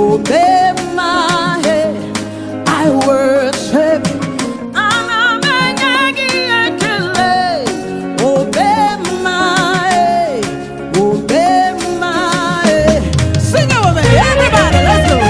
obey my head. I worship. Obey my head. Obey my head. Sing it with me, everybody. Let's go.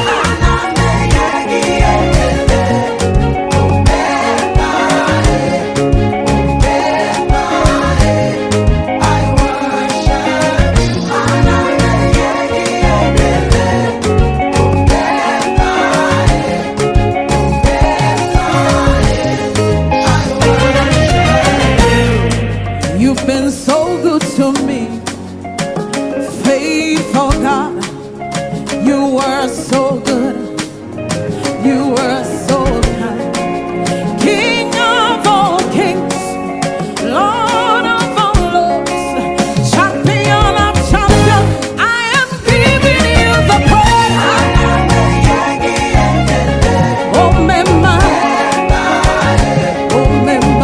You've been so good to me, faithful God. You were so good, you were so kind. King of all kings, Lord of all lords, champion of champions, I am giving you the praise. Oh, Mema, oh, Mema.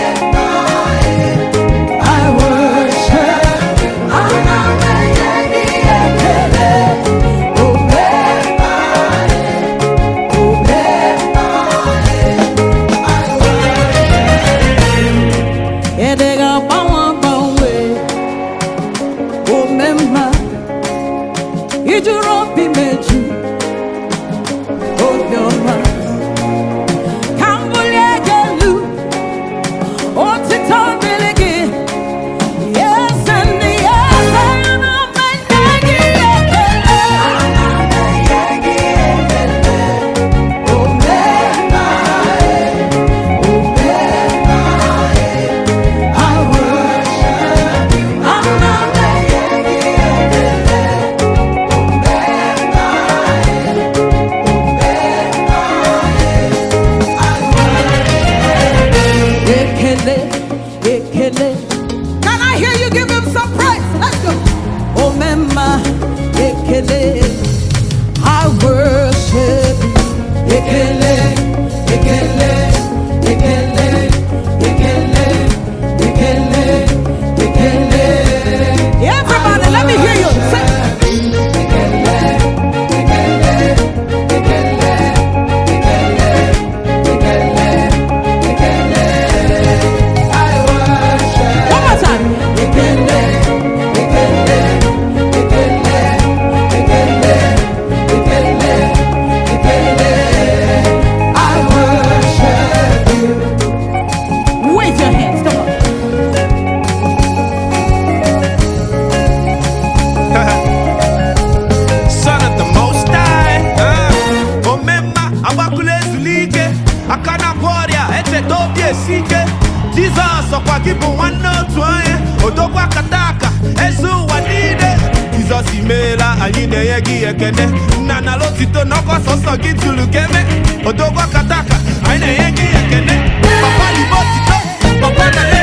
Can I hear you give him some praise? Let's go. Oh, Mema, Ekele, I worship you. Ekele, Ekele, Ekele, Ekele, Ekele, Ekele. Everybody, let me hear you say. Jesus okwakibu wanotu anye odogwa kataka ezu wanide Jesus imela anyị na-enye gị ekene nna na lotito nọkọ sọsọ gị tụrụ keme odogwa kataka anyị na-enye gị ekene papa libo tito papa na